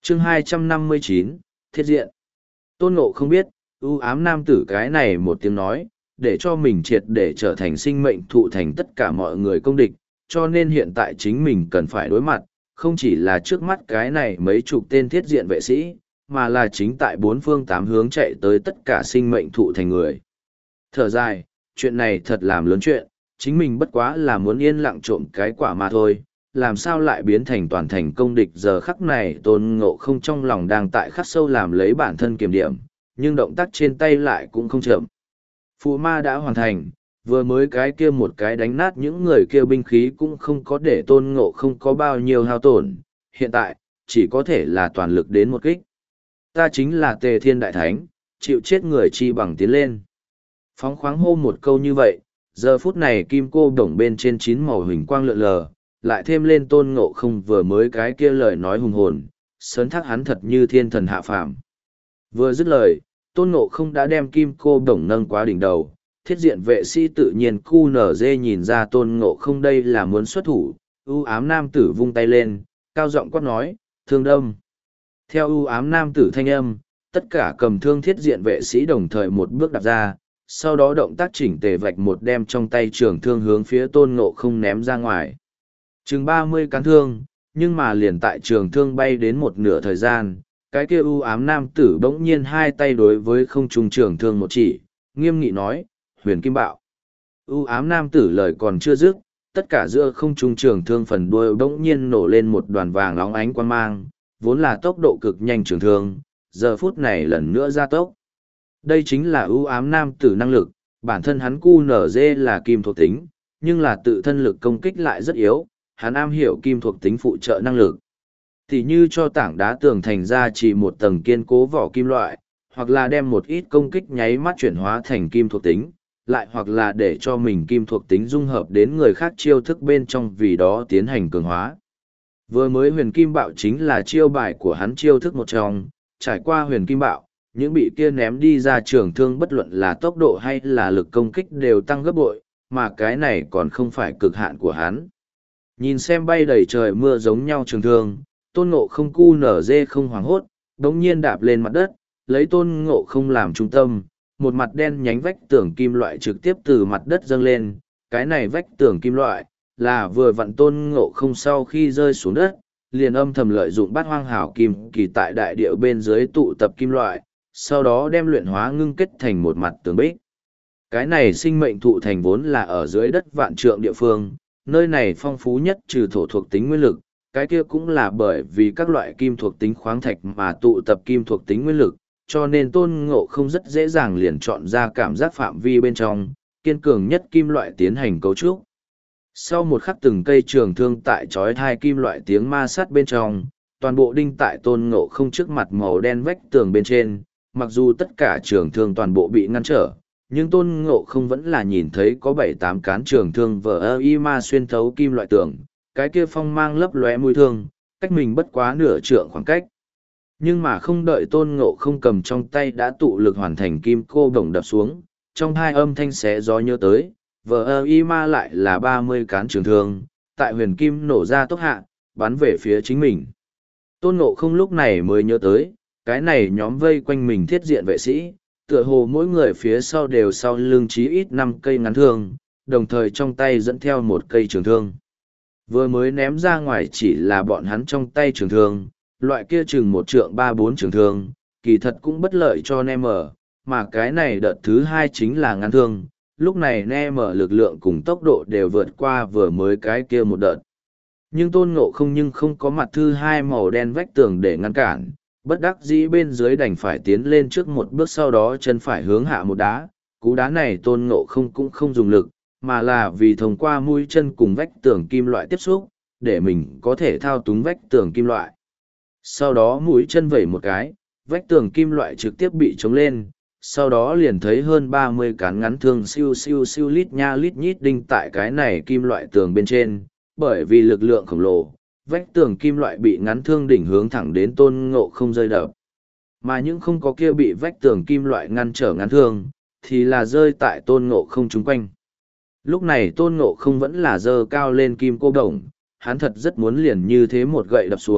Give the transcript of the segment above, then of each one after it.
Chương 259, Thiết diện. Tôn Ngộ không biết, ưu ám nam tử cái này một tiếng nói, để cho mình triệt để trở thành sinh mệnh thụ thành tất cả mọi người công địch, cho nên hiện tại chính mình cần phải đối mặt, không chỉ là trước mắt cái này mấy chục tên thiết diện vệ sĩ, mà là chính tại bốn phương tám hướng chạy tới tất cả sinh mệnh thụ thành người. Thở dài, chuyện này thật làm lớn chuyện, chính mình bất quá là muốn yên lặng trộm cái quả mà thôi, làm sao lại biến thành toàn thành công địch. Giờ khắc này Tôn Ngộ không trong lòng đang tại khắc sâu làm lấy bản thân kiểm điểm, nhưng động tác trên tay lại cũng không chậm. Phù ma đã hoàn thành, vừa mới cái kia một cái đánh nát những người kia binh khí cũng không có để Tôn Ngộ không có bao nhiêu hao tổn, hiện tại, chỉ có thể là toàn lực đến một kích. Ta chính là Tề Thiên Đại Thánh, chịu chết người chi bằng tiến lên. Phóng khoáng hô một câu như vậy, giờ phút này kim cô đồng bên trên 9 màu huỳnh quang lượn lờ, lại thêm lên Tôn Ngộ không vừa mới cái kia lời nói hùng hồn, sớn thác hắn thật như thiên thần hạ phàm. Vừa dứt lời, Tôn Ngộ không đã đem kim cô đồng nâng quá đỉnh đầu, thiết diện vệ sĩ tự nhiên QNZ nhìn ra Tôn Ngộ không đây là muốn xuất thủ, ưu ám nam tử vung tay lên, cao giọng quát nói, thương đâm. Theo ưu ám nam tử thanh âm, tất cả cầm thương thiết diện vệ sĩ đồng thời một bước đạp ra, sau đó động tác chỉnh tề vạch một đem trong tay trường thương hướng phía Tôn Ngộ không ném ra ngoài. Chừng 30 cán thương, nhưng mà liền tại trường thương bay đến một nửa thời gian, cái kia ưu ám nam tử bỗng nhiên hai tay đối với không trung trường thương một chỉ, nghiêm nghị nói, huyền kim bạo. Ưu ám nam tử lời còn chưa dứt, tất cả giữa không trung trường thương phần đuôi bỗng nhiên nổ lên một đoàn vàng óng ánh quang mang, vốn là tốc độ cực nhanh trường thương, giờ phút này lần nữa gia tốc. Đây chính là ưu ám nam tử năng lực, bản thân hắn QNZ là kim thuộc tính, nhưng là tự thân lực công kích lại rất yếu, hắn am hiểu kim thuộc tính phụ trợ năng lực. Thì như cho tảng đá tường thành ra chỉ một tầng kiên cố vỏ kim loại, hoặc là đem một ít công kích nháy mắt chuyển hóa thành kim thuộc tính, lại hoặc là để cho mình kim thuộc tính dung hợp đến người khác chiêu thức bên trong vì đó tiến hành cường hóa. Vừa mới huyền kim bạo chính là chiêu bài của hắn chiêu thức một trong, trải qua huyền kim bạo, những bị kia ném đi ra trường thương bất luận là tốc độ hay là lực công kích đều tăng gấp bội, mà cái này còn không phải cực hạn của hắn. Nhìn xem bay đầy trời mưa giống nhau trường thương, Tôn Ngộ không QNZ không hoảng hốt, đống nhiên đạp lên mặt đất, lấy Tôn Ngộ không làm trung tâm, một mặt đen nhánh vách tường kim loại trực tiếp từ mặt đất dâng lên, cái này vách tường kim loại, là vừa vặn Tôn Ngộ không sau khi rơi xuống đất, liền âm thầm lợi dụng bát hoang hảo kim kỳ tại đại địa bên dưới tụ tập kim loại, sau đó đem luyện hóa ngưng kết thành một mặt tường bích. Cái này sinh mệnh thụ thành vốn là ở dưới đất vạn trượng địa phương, nơi này phong phú nhất trừ thổ thuộc tính nguyên lực, cái kia cũng là bởi vì các loại kim thuộc tính khoáng thạch mà tụ tập kim thuộc tính nguyên lực, cho nên Tôn Ngộ không rất dễ dàng liền chọn ra cảm giác phạm vi bên trong, kiên cường nhất kim loại tiến hành cấu trúc. Sau một khắc từng cây trường thương tại chói tai kim loại tiếng ma sát bên trong, toàn bộ đinh tại Tôn Ngộ không trước mặt màu đen vách tường bên trên, mặc dù tất cả trường thương toàn bộ bị ngăn trở, nhưng Tôn Ngộ không vẫn là nhìn thấy có 7-8 cán trường thương vờ ma xuyên thấu kim loại tường, cái kia phong mang lấp lóe mũi thương, cách mình bất quá nửa trượng khoảng cách. Nhưng mà không đợi Tôn Ngộ không cầm trong tay đã tụ lực hoàn thành kim cô đồng đập xuống, trong hai âm thanh xé gió nhớ tới, vờ ma lại là 30 cán trường thương, tại huyền kim nổ ra tốc hạ, bắn về phía chính mình. Tôn Ngộ không lúc này mới nhớ tới, cái này nhóm vây quanh mình thiết diện vệ sĩ, tựa hồ mỗi người phía sau đều sau lưng chí ít 5 cây ngắn thương, đồng thời trong tay dẫn theo một cây trường thương. Vừa mới ném ra ngoài chỉ là bọn hắn trong tay trường thương, loại kia chừng 1 trượng 3-4 trường thương, kỳ thật cũng bất lợi cho Nem ở, mà cái này đợt thứ 2 chính là ngắn thương, lúc này Nem ở lực lượng cùng tốc độ đều vượt qua vừa mới cái kia một đợt. Nhưng Tôn Ngộ không nhưng không có mặt thứ 2 màu đen vách tường để ngăn cản, bất đắc dĩ bên dưới đành phải tiến lên trước một bước, sau đó chân phải hướng hạ một đá, cú đá này Tôn Ngộ không cũng không dùng lực, mà là vì thông qua mũi chân cùng vách tường kim loại tiếp xúc, để mình có thể thao túng vách tường kim loại. Sau đó mũi chân vẩy một cái, vách tường kim loại trực tiếp bị chống lên, sau đó liền thấy hơn 30 cán ngắn thương siêu siêu siêu lít nha lít nhít đinh tại cái này kim loại tường bên trên, bởi vì lực lượng khổng lồ, vách tường kim loại bị ngắn thương đỉnh hướng thẳng đến Tôn Ngộ không rơi đập. Mà những không có kia bị vách tường kim loại ngăn trở ngắn thương, thì là rơi tại Tôn Ngộ không chung quanh. Lúc này Tôn Ngộ không vẫn là giơ cao lên kim cô đồng, hắn thật rất muốn liền như thế một gậy đập xuống,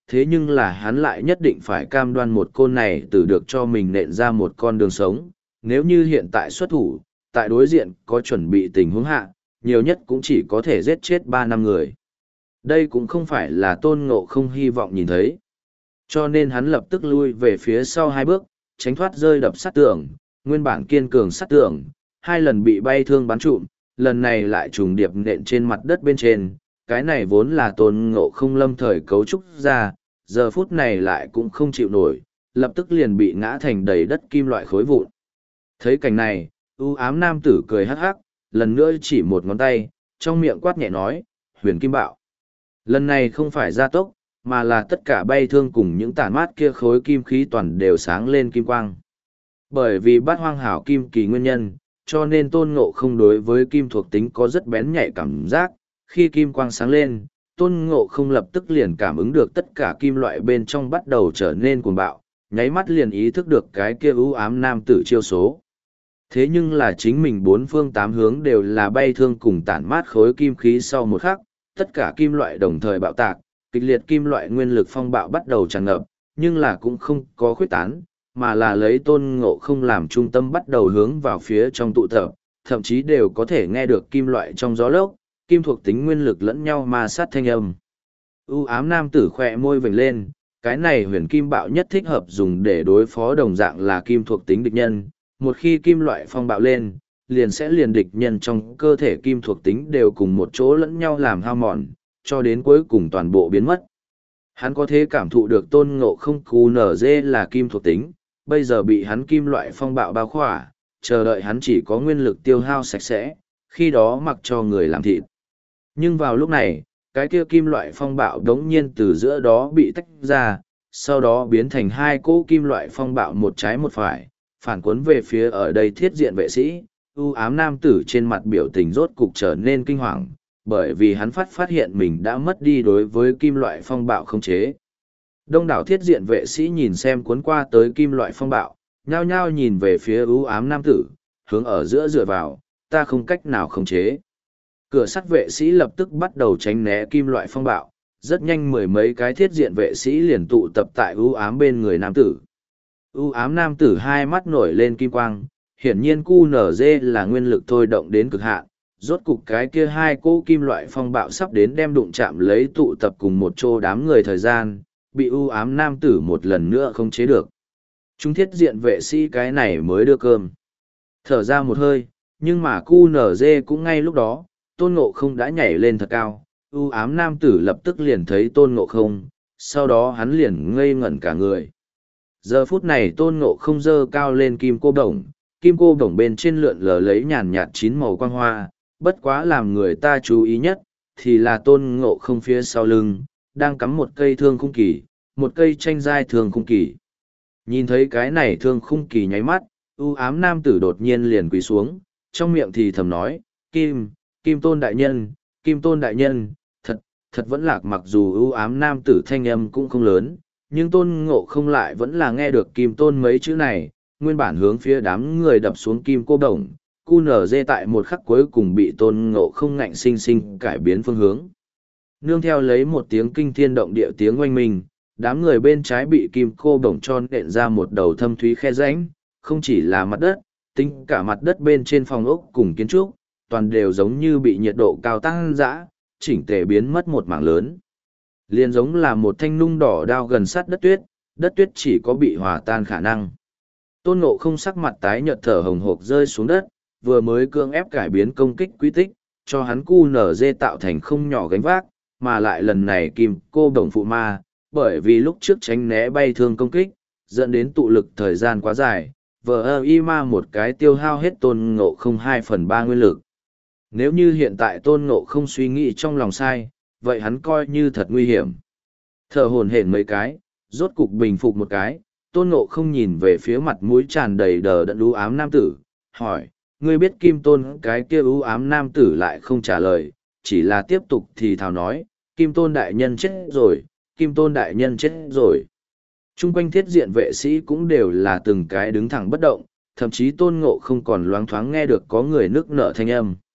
thế nhưng là hắn lại nhất định phải cam đoan một côn này từ được cho mình nện ra một con đường sống. Nếu như hiện tại xuất thủ, tại đối diện có chuẩn bị tình huống hạ, nhiều nhất cũng chỉ có thể giết chết 3-5 người. Đây cũng không phải là Tôn Ngộ không hy vọng nhìn thấy. Cho nên hắn lập tức lui về phía sau 2 bước, tránh thoát rơi đập sát tường, nguyên bản kiên cường sát tường, 2 lần bị bay thương bắn trụm, lần này lại trùng điệp nện trên mặt đất bên trên. Cái này vốn là Tôn Ngộ không lâm thời cấu trúc ra, giờ phút này lại cũng không chịu nổi, lập tức liền bị ngã thành đầy đất kim loại khối vụn. Thấy cảnh này, u ám nam tử cười hắc hắc, lần nữa chỉ một ngón tay, trong miệng quát nhẹ nói, huyền kim bạo. Lần này không phải gia tốc, mà là tất cả bay thương cùng những tản mát kia khối kim khí toàn đều sáng lên kim quang. Bởi vì bát hoang hảo kim kỳ nguyên nhân, cho nên Tôn Ngộ không đối với kim thuộc tính có rất bén nhạy cảm giác. Khi kim quang sáng lên, Tôn Ngộ không lập tức liền cảm ứng được tất cả kim loại bên trong bắt đầu trở nên cuồng bạo, nháy mắt liền ý thức được cái kia u ám nam tử chiêu số. Thế nhưng là chính mình 4 phương 8 hướng đều là bay thương cùng tản mát khối kim khí sau một khắc, tất cả kim loại đồng thời bạo tạc, kịch liệt kim loại nguyên lực phong bạo bắt đầu tràn ngập, nhưng là cũng không có khuyết tán, mà là lấy Tôn Ngộ không làm trung tâm bắt đầu hướng vào phía trong tụ tập, thậm chí đều có thể nghe được kim loại trong gió lốc, kim thuộc tính nguyên lực lẫn nhau ma sát thanh âm. U ám nam tử khỏe môi vểnh lên, cái này huyền kim bạo nhất thích hợp dùng để đối phó đồng dạng là kim thuộc tính địch nhân, một khi kim loại phong bạo lên, liền sẽ liền địch nhân trong cơ thể kim thuộc tính đều cùng một chỗ lẫn nhau làm hao mòn, cho đến cuối cùng toàn bộ biến mất. Hắn có thể cảm thụ được Tôn Ngộ không QNZ là kim thuộc tính, bây giờ bị hắn kim loại phong bạo bao khỏa, chờ đợi hắn chỉ có nguyên lực tiêu hao sạch sẽ, khi đó mặc cho người làm thịt. Nhưng vào lúc này, cái kia kim loại phong bạo đống nhiên từ giữa đó bị tách ra, sau đó biến thành 2 cỗ kim loại phong bạo một trái một phải, phản cuốn về phía ở đây thiết diện vệ sĩ. U ám nam tử trên mặt biểu tình rốt cục trở nên kinh hoàng, bởi vì hắn phát hiện mình đã mất đi đối với kim loại phong bạo khống chế. Đông đảo thiết diện vệ sĩ nhìn xem cuốn qua tới kim loại phong bạo, nhao nhao nhìn về phía u ám nam tử, hướng ở giữa dựa vào, ta không cách nào khống chế. Cửa sắt vệ sĩ lập tức bắt đầu tránh né kim loại phong bạo, rất nhanh 10 mấy cái thiết diện vệ sĩ liền tụ tập tại u ám bên người nam tử. U ám nam tử 2 mắt nổi lên kim quang, hiển nhiên QNZ là nguyên lực thôi động đến cực hạn, rốt cục cái kia 2 cỗ kim loại phong bạo sắp đến đem đụng chạm lấy tụ tập cùng một chỗ đám người thời gian, bị u ám nam tử một lần nữa không chế được. Chúng thiết diện vệ sĩ cái này mới đưa cơm. Thở ra một hơi, nhưng mà QNZ cũng ngay lúc đó, Tôn Ngộ không đã nhảy lên thật cao, u ám nam tử lập tức liền thấy Tôn Ngộ không, sau đó hắn liền ngây ngẩn cả người. Giờ phút này Tôn Ngộ không giơ cao lên kim cô đồng bên trên lượn lờ lấy nhàn nhạt 9 màu quang hoa, bất quá làm người ta chú ý nhất, thì là Tôn Ngộ không phía sau lưng, đang cắm một cây thương khung kỳ, một cây tranh giai thương khung kỳ. Nhìn thấy cái này thương khung kỳ nháy mắt, u ám nam tử đột nhiên liền quỳ xuống, trong miệng thì thầm nói, Kim Tôn đại nhân, thật vẫn lạc. Mặc dù ưu ám nam tử thanh âm cũng không lớn, nhưng Tôn Ngộ không lại vẫn là nghe được Kim Tôn mấy chữ này, nguyên bản hướng phía đám người đập xuống kim cô đồng, QNZ tại một khắc cuối cùng bị Tôn Ngộ không ngạnh sinh sinh cải biến phương hướng. Nương theo lấy một tiếng kinh thiên động địa tiếng oanh minh, đám người bên trái bị kim cô đồng cho nện ra một đầu thâm thúy khe rãnh, không chỉ là mặt đất, tính cả mặt đất bên trên phòng ốc cùng kiến trúc, toàn đều giống như bị nhiệt độ cao tăng dã, chỉnh tề biến mất một mảng lớn. Liền giống là một thanh nung đỏ đao gần sát đất tuyết chỉ có bị hòa tan khả năng. Tôn Ngộ không sắc mặt tái nhợt thở hồng hộc rơi xuống đất, vừa mới cưỡng ép cải biến công kích quy tích, cho hắn QNZ tạo thành không nhỏ gánh vác, mà lại lần này kim cô đồng phụ ma, bởi vì lúc trước tránh né bay thương công kích, dẫn đến tụ lực thời gian quá dài, vờ y ma một cái tiêu hao hết Tôn Ngộ không 2/3 nguyên lực. Nếu như hiện tại Tôn Ngộ không suy nghĩ trong lòng sai, vậy hắn coi như thật nguy hiểm. Thở hổn hển mấy cái, rốt cục bình phục một cái, Tôn Ngộ không nhìn về phía mặt mũi tràn đầy đờ đẫn u ám nam tử, hỏi, ngươi biết Kim Tôn? Cái kia u ám nam tử lại không trả lời, chỉ là tiếp tục thì thào nói, Kim Tôn đại nhân chết rồi, Kim Tôn đại nhân chết rồi. Trung quanh thiết diện vệ sĩ cũng đều là từng cái đứng thẳng bất động, thậm chí Tôn Ngộ không còn loáng thoáng nghe được có người nức nở thanh âm.